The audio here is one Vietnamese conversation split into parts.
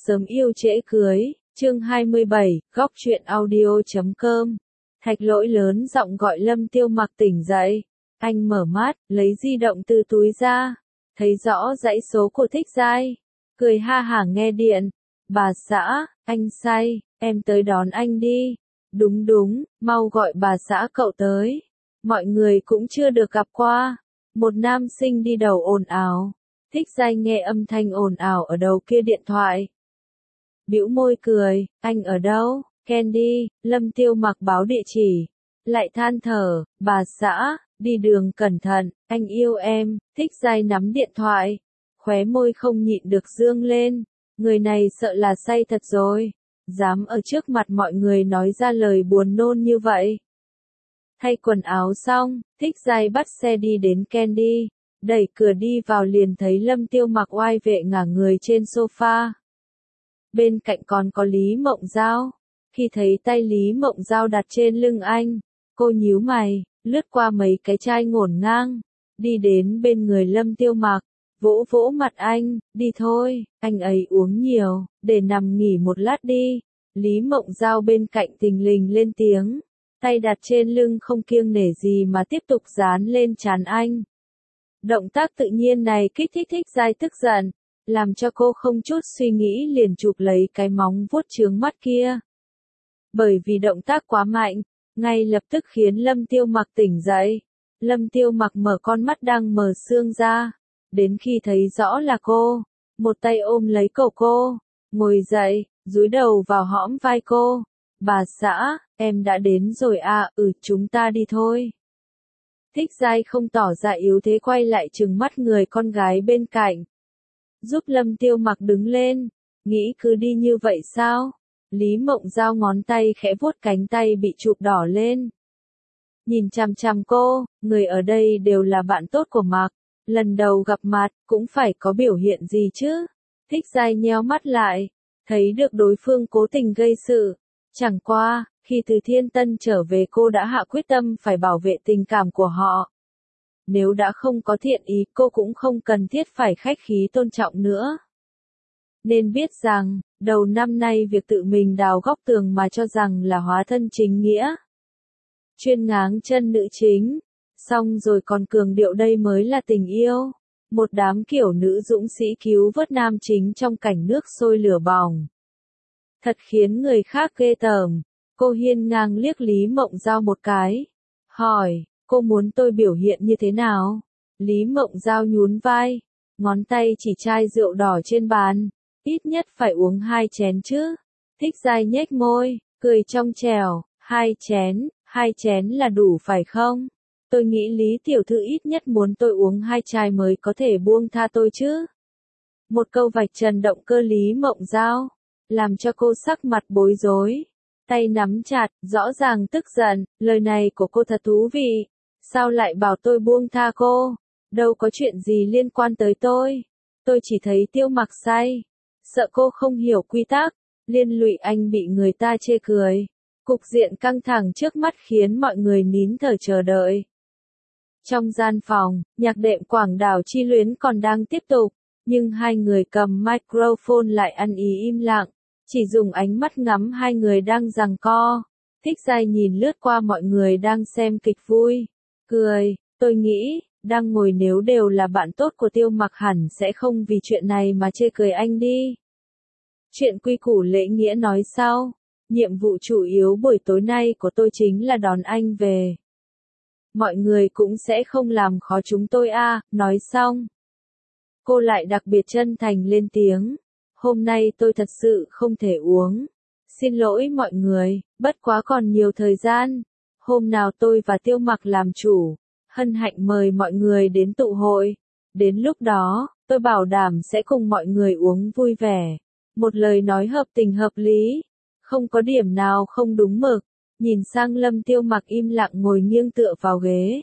Sớm yêu trễ cưới, chương 27, góc truyện audio.com. Thạch Lỗi lớn giọng gọi Lâm Tiêu Mặc tỉnh dậy. Anh mở mắt, lấy di động từ túi ra, thấy rõ dãy số của Thích Giai. Cười ha hả nghe điện. Bà xã, anh say, em tới đón anh đi. Đúng đúng, mau gọi bà xã cậu tới. Mọi người cũng chưa được gặp qua. Một nam sinh đi đầu ồn ào. Thích Giai nghe âm thanh ồn ào ở đầu kia điện thoại. Bĩu môi cười, anh ở đâu? Candy, Lâm Tiêu Mặc báo địa chỉ. Lại than thở, bà xã, đi đường cẩn thận, anh yêu em. Thích Giai nắm điện thoại. Khóe môi không nhịn được dương lên. Người này sợ là say thật rồi. Dám ở trước mặt mọi người nói ra lời buồn nôn như vậy. Thay quần áo xong, Thích Giai bắt xe đi đến Candy. Đẩy cửa đi vào liền thấy Lâm Tiêu Mặc oai vệ ngả người trên sofa. Bên cạnh còn có Lý Mộng Giao. Khi thấy tay Lý Mộng Giao đặt trên lưng anh, cô nhíu mày, lướt qua mấy cái chai ngổn ngang, đi đến bên người Lâm Tiêu Mặc, vỗ vỗ mặt anh, đi thôi, anh ấy uống nhiều, để nằm nghỉ một lát đi. Lý Mộng Giao bên cạnh thình lình lên tiếng, tay đặt trên lưng không kiêng nể gì mà tiếp tục dán lên trán anh. Động tác tự nhiên này kích thích Thích Giai tức giận, làm cho cô không chút suy nghĩ liền chụp lấy cái móng vuốt chướng mắt kia. Bởi vì động tác quá mạnh, ngay lập tức khiến Lâm Tiêu Mặc tỉnh dậy. Lâm Tiêu Mặc mở con mắt đang mờ sương ra, đến khi thấy rõ là cô, một tay ôm lấy cổ cô, ngồi dậy, dúi đầu vào hõm vai cô. Bà xã, em đã đến rồi à, chúng ta đi thôi. Thích Giai không tỏ ra yếu thế quay lại trừng mắt người con gái bên cạnh. Giúp Lâm Tiêu Mặc đứng lên, nghĩ cứ đi như vậy sao? Lý Mộng Giao ngón tay khẽ vuốt cánh tay bị chụp đỏ lên. Nhìn chằm chằm cô, người ở đây đều là bạn tốt của Mặc, lần đầu gặp mặt, cũng phải có biểu hiện gì chứ? Thích Giai nheo mắt lại, thấy được đối phương cố tình gây sự. Chẳng qua, khi từ Thiên Tân trở về cô đã hạ quyết tâm phải bảo vệ tình cảm của họ. Nếu đã không có thiện ý cô cũng không cần thiết phải khách khí tôn trọng nữa. Nên biết rằng, đầu năm nay việc tự mình đào góc tường mà cho rằng là hóa thân chính nghĩa. Chuyên ngáng chân nữ chính, xong rồi còn cường điệu đây mới là tình yêu. Một đám kiểu nữ dũng sĩ cứu vớt nam chính trong cảnh nước sôi lửa bỏng. Thật khiến người khác ghê tởm. Cô hiên ngang liếc Lý Mộng Giao một cái. Hỏi, cô muốn tôi biểu hiện như thế nào? Lý Mộng Giao nhún vai, ngón tay chỉ chai rượu đỏ trên bàn. Ít nhất phải uống 2 chén chứ. Thích Giai nhếch môi, cười trong trẻo, 2 chén là đủ phải không? Tôi nghĩ Lý tiểu thư ít nhất muốn tôi uống 2 chai mới có thể buông tha tôi chứ. Một câu vạch trần động cơ Lý Mộng Giao, làm cho cô sắc mặt bối rối. Tay nắm chặt, rõ ràng tức giận, lời này của cô thật thú vị. Sao lại bảo tôi buông tha cô? Đâu có chuyện gì liên quan tới tôi. Tôi chỉ thấy Tiêu Mặc say. Sợ cô không hiểu quy tắc, liên lụy anh bị người ta chê cười. Cục diện căng thẳng trước mắt khiến mọi người nín thở chờ đợi. Trong gian phòng, nhạc đệm Quảng Đảo Chi Luyến còn đang tiếp tục, nhưng hai người cầm microphone lại ăn ý im lặng, chỉ dùng ánh mắt ngắm hai người đang giằng co. Thích Giai nhìn lướt qua mọi người đang xem kịch vui, cười, tôi nghĩ, đang ngồi nếu đều là bạn tốt của Tiêu Mặc hẳn sẽ không vì chuyện này mà chê cười anh đi. Chuyện quy củ lễ nghĩa nói sau, nhiệm vụ chủ yếu buổi tối nay của tôi chính là đón anh về. Mọi người cũng sẽ không làm khó chúng tôi à, nói xong. Cô lại đặc biệt chân thành lên tiếng, hôm nay tôi thật sự không thể uống. Xin lỗi mọi người, bất quá còn nhiều thời gian. Hôm nào tôi và Tiêu Mặc làm chủ, hân hạnh mời mọi người đến tụ hội. Đến lúc đó, tôi bảo đảm sẽ cùng mọi người uống vui vẻ. Một lời nói hợp tình hợp lý, không có điểm nào không đúng mực. Nhìn sang Lâm Tiêu Mặc im lặng ngồi nghiêng tựa vào ghế.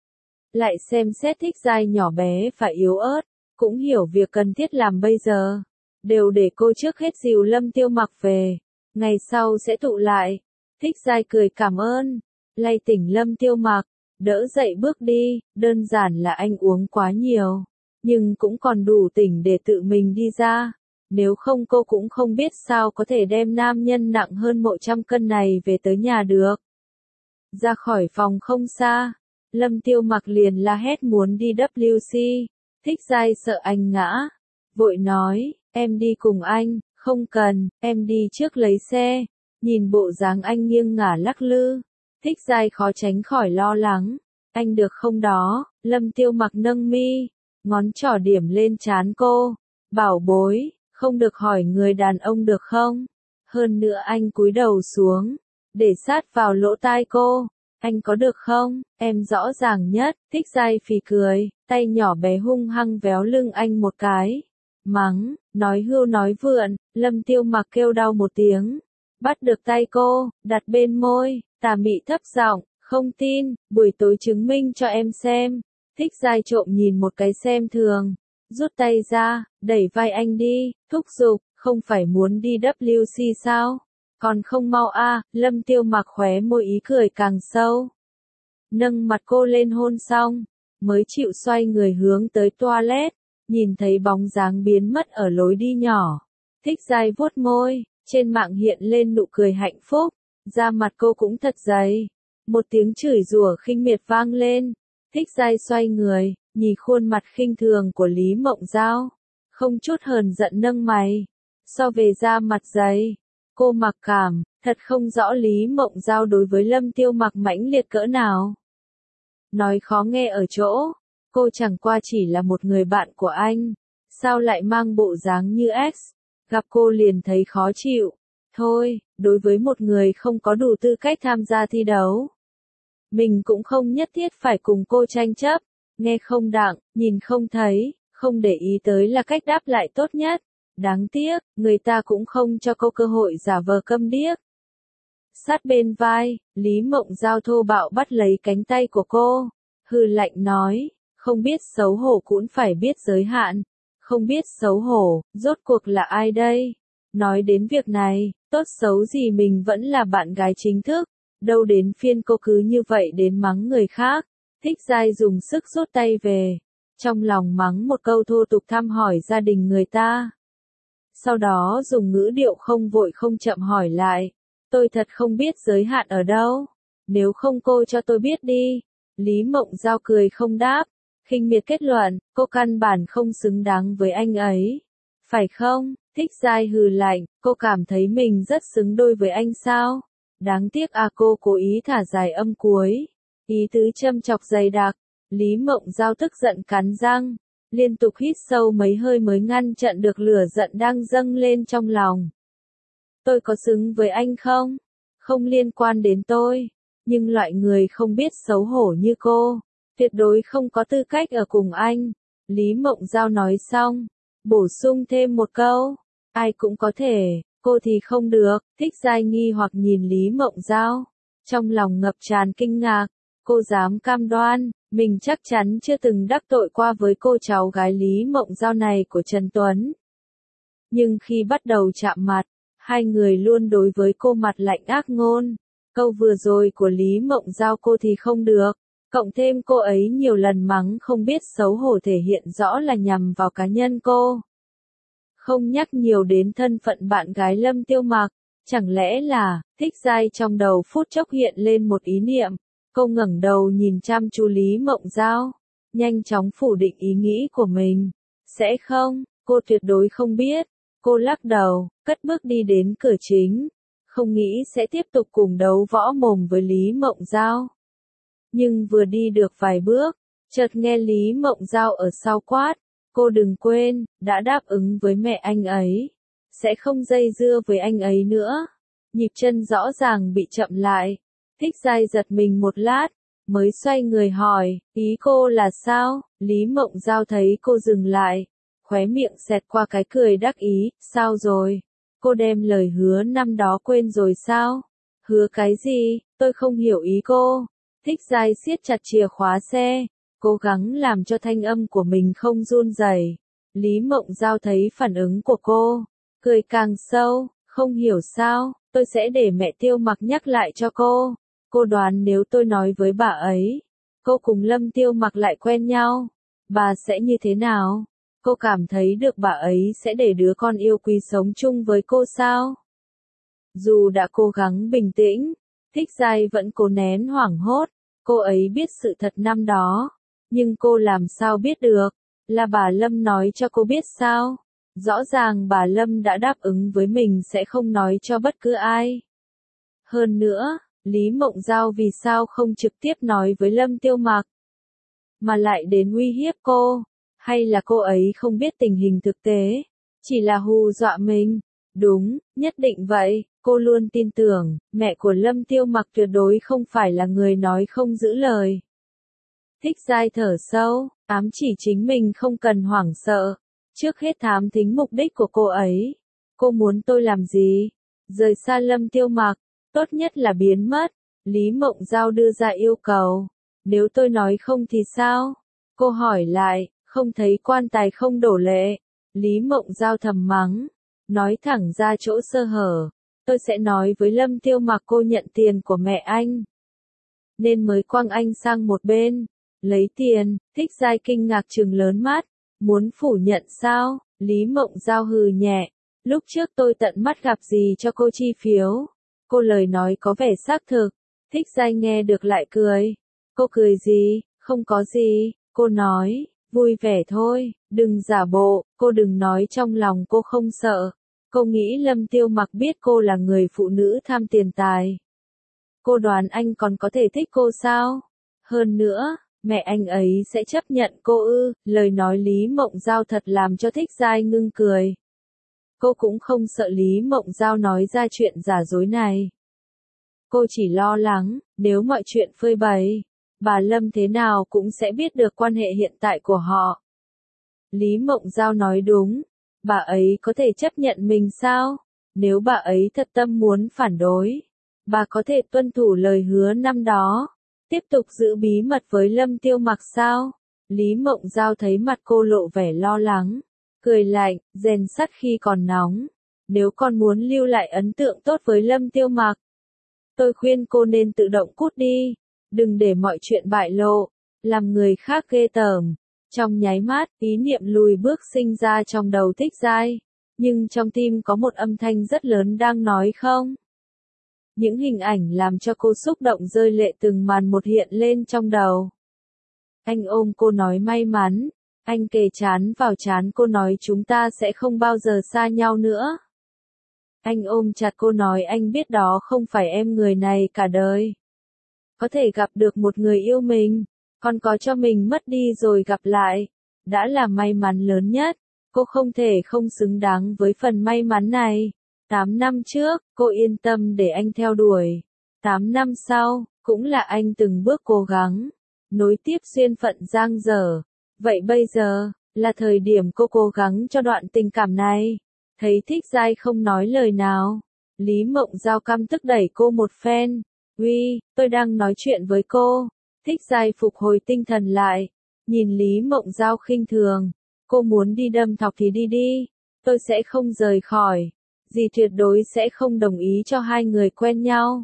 Lại xem xét Thích Giai nhỏ bé và yếu ớt, cũng hiểu việc cần thiết làm bây giờ. Đều để cô trước hết dìu Lâm Tiêu Mặc về, ngày sau sẽ tụ lại. Thích Giai cười cảm ơn, lay tỉnh Lâm Tiêu Mặc, đỡ dậy bước đi, đơn giản là anh uống quá nhiều, nhưng cũng còn đủ tỉnh để tự mình đi ra. nếu không cô cũng không biết sao có thể đem nam nhân nặng hơn 100 cân này về tới nhà được. Ra khỏi phòng không xa, Lâm Tiêu Mặc liền la hét muốn đi WC, Thích Giai sợ anh ngã, vội nói, em đi cùng anh, không cần, em đi trước lấy xe, nhìn bộ dáng anh nghiêng ngả lắc lư, Thích Giai khó tránh khỏi lo lắng, anh được không đó, Lâm Tiêu Mặc nâng mi, ngón trỏ điểm lên trán cô, bảo bối, không được hỏi người đàn ông được không, hơn nữa anh cúi đầu xuống, để sát vào lỗ tai cô. Anh có được không, em rõ ràng nhất, Thích Giai phì cười, tay nhỏ bé hung hăng véo lưng anh một cái. Mắng, nói hưu nói vượn, Lâm Tiêu Mặc kêu đau một tiếng. Bắt được tay cô, đặt bên môi, tà mị thấp giọng, không tin, buổi tối chứng minh cho em xem. Thích Giai trộm nhìn một cái xem thường, rút tay ra, đẩy vai anh đi, thúc giục, không phải muốn đi WC sao? Còn không mau a, Lâm Tiêu Mặc khóe môi ý cười càng sâu. Nâng mặt cô lên hôn xong, mới chịu xoay người hướng tới toilet, nhìn thấy bóng dáng biến mất ở lối đi nhỏ. Thích Giai vuốt môi, trên mạng hiện lên nụ cười hạnh phúc, da mặt cô cũng thật dày. Một tiếng chửi rủa khinh miệt vang lên, Thích Giai xoay người, nhìn khuôn mặt khinh thường của Lý Mộng Giao, không chút hờn giận nâng mày. So về da mặt dày, cô mặc cảm, thật không rõ Lý Mộng Giao đối với Lâm Tiêu Mặc mãnh liệt cỡ nào. Nói khó nghe ở chỗ, cô chẳng qua chỉ là một người bạn của anh, sao lại mang bộ dáng như ex, gặp cô liền thấy khó chịu. Thôi, đối với một người không có đủ tư cách tham gia thi đấu, mình cũng không nhất thiết phải cùng cô tranh chấp, nghe không đặng, nhìn không thấy, không để ý tới là cách đáp lại tốt nhất. Đáng tiếc, người ta cũng không cho cô cơ hội giả vờ câm điếc. Sát bên vai, Lý Mộng Giao thô bạo bắt lấy cánh tay của cô, hừ lạnh nói, không biết xấu hổ cũng phải biết giới hạn, không biết xấu hổ, rốt cuộc là ai đây? Nói đến việc này, tốt xấu gì mình vẫn là bạn gái chính thức, đâu đến phiên cô cứ như vậy đến mắng người khác. Thích Giai dùng sức rút tay về, trong lòng mắng một câu thô tục thăm hỏi gia đình người ta. Sau đó dùng ngữ điệu không vội không chậm hỏi lại, tôi thật không biết giới hạn ở đâu, nếu không cô cho tôi biết đi. Lý Mộng Giao cười không đáp, khinh miệt kết luận, cô căn bản không xứng đáng với anh ấy. Phải không? Thích Giai hừ lạnh, cô cảm thấy mình rất xứng đôi với anh sao? Đáng tiếc à, cô cố ý thả dài âm cuối, ý tứ châm chọc dày đặc. Lý Mộng Giao tức giận cắn răng, liên tục hít sâu mấy hơi mới ngăn chặn được lửa giận đang dâng lên trong lòng. Tôi có xứng với anh không? Không liên quan đến tôi, nhưng loại người không biết xấu hổ như cô, tuyệt đối không có tư cách ở cùng anh. Lý Mộng Giao nói xong, bổ sung thêm một câu, ai cũng có thể, cô thì không được. Thích Giai nghi hoặc nhìn Lý Mộng Giao, trong lòng ngập tràn kinh ngạc, cô dám cam đoan, mình chắc chắn chưa từng đắc tội qua với cô cháu gái Lý Mộng Giao này của Trần Tuấn. Nhưng khi bắt đầu chạm mặt, hai người luôn đối với cô mặt lạnh ác ngôn. Câu vừa rồi của Lý Mộng Giao cô thì không được, cộng thêm cô ấy nhiều lần mắng không biết xấu hổ thể hiện rõ là nhằm vào cá nhân cô. Không nhắc nhiều đến thân phận bạn gái Lâm Tiêu Mặc, chẳng lẽ là, Thích Giai trong đầu phút chốc hiện lên một ý niệm. Cô ngẩng đầu nhìn chăm chú Lý Mộng Giao, nhanh chóng phủ định ý nghĩ của mình. Sẽ không, cô tuyệt đối không biết. Cô lắc đầu, cất bước đi đến cửa chính, không nghĩ sẽ tiếp tục cùng đấu võ mồm với Lý Mộng Giao. Nhưng vừa đi được vài bước, chợt nghe Lý Mộng Giao ở sau quát, cô đừng quên, đã đáp ứng với mẹ anh ấy, sẽ không dây dưa với anh ấy nữa. Nhịp chân rõ ràng bị chậm lại. Thích Giai giật mình một lát, mới xoay người hỏi, ý cô là sao? Lý Mộng Giao thấy cô dừng lại, khóe miệng xẹt qua cái cười đắc ý, sao rồi? Cô đem lời hứa năm đó quên rồi sao? Hứa cái gì? Tôi không hiểu ý cô. Thích Giai siết chặt chìa khóa xe, cố gắng làm cho thanh âm của mình không run rẩy. Lý Mộng Giao thấy phản ứng của cô, cười càng sâu, không hiểu sao, tôi sẽ để mẹ Tiêu Mặc nhắc lại cho cô. Cô đoán nếu tôi nói với bà ấy, cô cùng Lâm Tiêu Mặc lại quen nhau, bà sẽ như thế nào? Cô cảm thấy được bà ấy sẽ để đứa con yêu quý sống chung với cô sao? Dù đã cố gắng bình tĩnh, Thích Giai vẫn cố nén hoảng hốt. Cô ấy biết sự thật năm đó, nhưng cô làm sao biết được? Là bà Lâm nói cho cô biết sao? Rõ ràng bà Lâm đã đáp ứng với mình sẽ không nói cho bất cứ ai. Hơn nữa, Lý Mộng Giao vì sao không trực tiếp nói với Lâm Tiêu Mặc, mà lại đến uy hiếp cô? Hay là cô ấy không biết tình hình thực tế, chỉ là hù dọa mình? Đúng, nhất định vậy, cô luôn tin tưởng, mẹ của Lâm Tiêu Mặc tuyệt đối không phải là người nói không giữ lời. Thích Giai thở sâu, ám chỉ chính mình không cần hoảng sợ. Trước hết thám thính mục đích của cô ấy. Cô muốn tôi làm gì? Rời xa Lâm Tiêu Mặc, tốt nhất là biến mất. Lý Mộng Giao đưa ra yêu cầu. Nếu tôi nói không thì sao? Cô hỏi lại, không thấy quan tài không đổ lệ. Lý Mộng Giao thầm mắng, nói thẳng ra chỗ sơ hở. Tôi sẽ nói với Lâm Tiêu Mặc cô nhận tiền của mẹ anh, nên mới quăng anh sang một bên. Lấy tiền? Thích Giai kinh ngạc trừng lớn mắt. Muốn phủ nhận sao? Lý Mộng Giao hừ nhẹ. Lúc trước tôi tận mắt gặp gì cho cô chi phiếu. Cô lời nói có vẻ xác thực. Thích Giai nghe được lại cười. Cô cười gì? Không có gì. Cô nói, vui vẻ thôi, đừng giả bộ, cô đừng nói trong lòng cô không sợ. Cô nghĩ Lâm Tiêu Mặc biết cô là người phụ nữ tham tiền tài. Cô đoán anh còn có thể thích cô sao? Hơn nữa, mẹ anh ấy sẽ chấp nhận cô ư? Lời nói Lý Mộng Giao thật làm cho Thích Giai ngưng cười. Cô cũng không sợ Lý Mộng Giao nói ra chuyện giả dối này. Cô chỉ lo lắng, nếu mọi chuyện phơi bày, bà Lâm thế nào cũng sẽ biết được quan hệ hiện tại của họ. Lý Mộng Giao nói đúng, bà ấy có thể chấp nhận mình sao? Nếu bà ấy thật tâm muốn phản đối, bà có thể tuân thủ lời hứa năm đó, tiếp tục giữ bí mật với Lâm Tiêu Mặc sao? Lý Mộng Giao thấy mặt cô lộ vẻ lo lắng, cười lạnh, rèn sắt khi còn nóng. Nếu con muốn lưu lại ấn tượng tốt với Lâm Tiêu Mặc, tôi khuyên cô nên tự động cút đi, đừng để mọi chuyện bại lộ, làm người khác ghê tởm. Trong nháy mắt, ý niệm lùi bước sinh ra trong đầu Thích Giai, nhưng trong tim có một âm thanh rất lớn đang nói không. Những hình ảnh làm cho cô xúc động rơi lệ từng màn một hiện lên trong đầu. Anh ôm cô nói may mắn, anh kề trán vào trán cô nói chúng ta sẽ không bao giờ xa nhau nữa. Anh ôm chặt cô nói anh biết đó không phải em người này cả đời. Có thể gặp được một người yêu mình, còn có cho mình mất đi rồi gặp lại, đã là may mắn lớn nhất. Cô không thể không xứng đáng với phần may mắn này. 8 năm trước, cô yên tâm để anh theo đuổi. 8 năm sau, cũng là anh từng bước cố gắng, nối tiếp duyên phận giang dở. Vậy bây giờ, là thời điểm cô cố gắng cho đoạn tình cảm này. Thấy Thích Giai không nói lời nào, Lý Mộng Giao căm tức đẩy cô một phen. Uy, tôi đang nói chuyện với cô. Thích Giai phục hồi tinh thần lại, nhìn Lý Mộng Giao khinh thường. Cô muốn đi đâm thọc thì đi đi, tôi sẽ không rời khỏi. Dì tuyệt đối sẽ không đồng ý cho hai người quen nhau.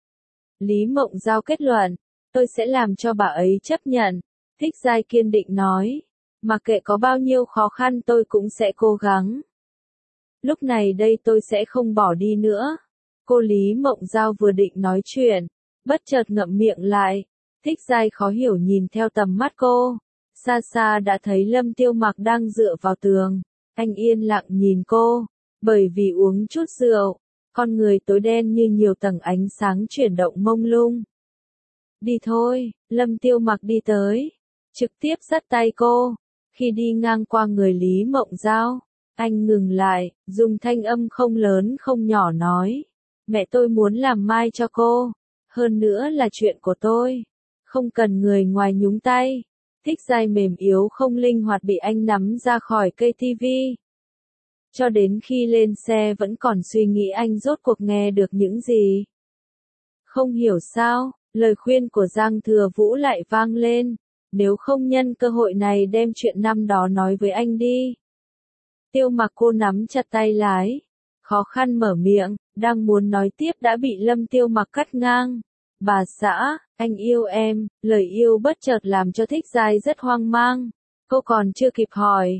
Lý Mộng Giao kết luận, tôi sẽ làm cho bà ấy chấp nhận. Thích Giai kiên định nói, mặc kệ có bao nhiêu khó khăn tôi cũng sẽ cố gắng. Lúc này đây tôi sẽ không bỏ đi nữa. Cô Lý Mộng Giao vừa định nói chuyện, bất chợt ngậm miệng lại. Thích Giai khó hiểu nhìn theo tầm mắt cô. Xa xa đã thấy Lâm Tiêu Mặc đang dựa vào tường. Anh yên lặng nhìn cô, bởi vì uống chút rượu, con người tối đen như nhiều tầng ánh sáng chuyển động mông lung. Đi thôi, Lâm Tiêu Mặc đi tới, trực tiếp dắt tay cô. Khi đi ngang qua người Lý Mộng Giao, anh ngừng lại, dùng thanh âm không lớn không nhỏ nói. Mẹ tôi muốn làm mai cho cô, hơn nữa là chuyện của tôi, không cần người ngoài nhúng tay. Thích Giai mềm yếu không linh hoạt bị anh nắm ra khỏi cây tivi. Cho đến khi lên xe vẫn còn suy nghĩ anh rốt cuộc nghe được những gì. Không hiểu sao, lời khuyên của Giang Thừa Vũ lại vang lên. Nếu không nhân cơ hội này đem chuyện năm đó nói với anh đi. Tiêu Mặc cô nắm chặt tay lái, khó khăn mở miệng, đang muốn nói tiếp đã bị Lâm Tiêu Mặc cắt ngang. Bà xã, anh yêu em, lời yêu bất chợt làm cho Thích Giai rất hoang mang. Cô còn chưa kịp hỏi,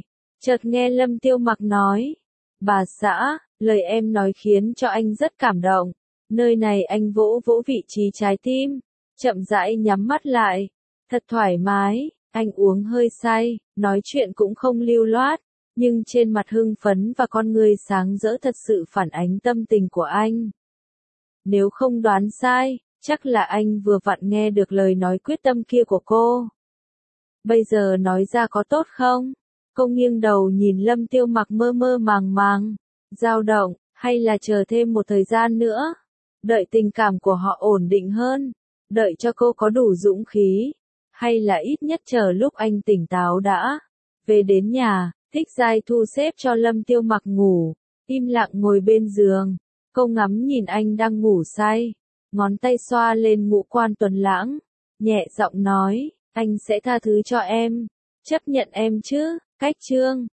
Chợt nghe Lâm Tiêu Mặc nói, bà xã, lời em nói khiến cho anh rất cảm động. Nơi này anh vỗ vỗ vị trí trái tim, chậm rãi nhắm mắt lại, thật thoải mái, anh uống hơi say, nói chuyện cũng không lưu loát, nhưng trên mặt hưng phấn và con người sáng rỡ thật sự phản ánh tâm tình của anh. Nếu không đoán sai, chắc là anh vừa vặn nghe được lời nói quyết tâm kia của cô. Bây giờ nói ra có tốt không? Cô nghiêng đầu nhìn Lâm Tiêu Mặc mơ mơ màng màng, dao động, hay là chờ thêm một thời gian nữa, đợi tình cảm của họ ổn định hơn, đợi cho cô có đủ dũng khí, hay là ít nhất chờ lúc anh tỉnh táo đã. Về đến nhà, Thích Giai thu xếp cho Lâm Tiêu Mặc ngủ, im lặng ngồi bên giường, cô ngắm nhìn anh đang ngủ say, ngón tay xoa lên ngũ quan tuấn lãng, nhẹ giọng nói, anh sẽ tha thứ cho em, chấp nhận em chứ. Cách chương